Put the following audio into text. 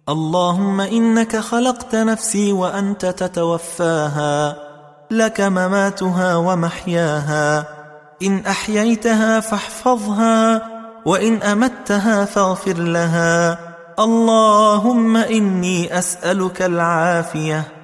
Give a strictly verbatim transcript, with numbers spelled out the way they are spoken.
اللهم إنك خلقت نفسي وأنت تتوفاها، لك مماتها ومحياها، إن أحييتها فاحفظها، وإن أمتها فاغفر لها. اللهم إني أسألك العافية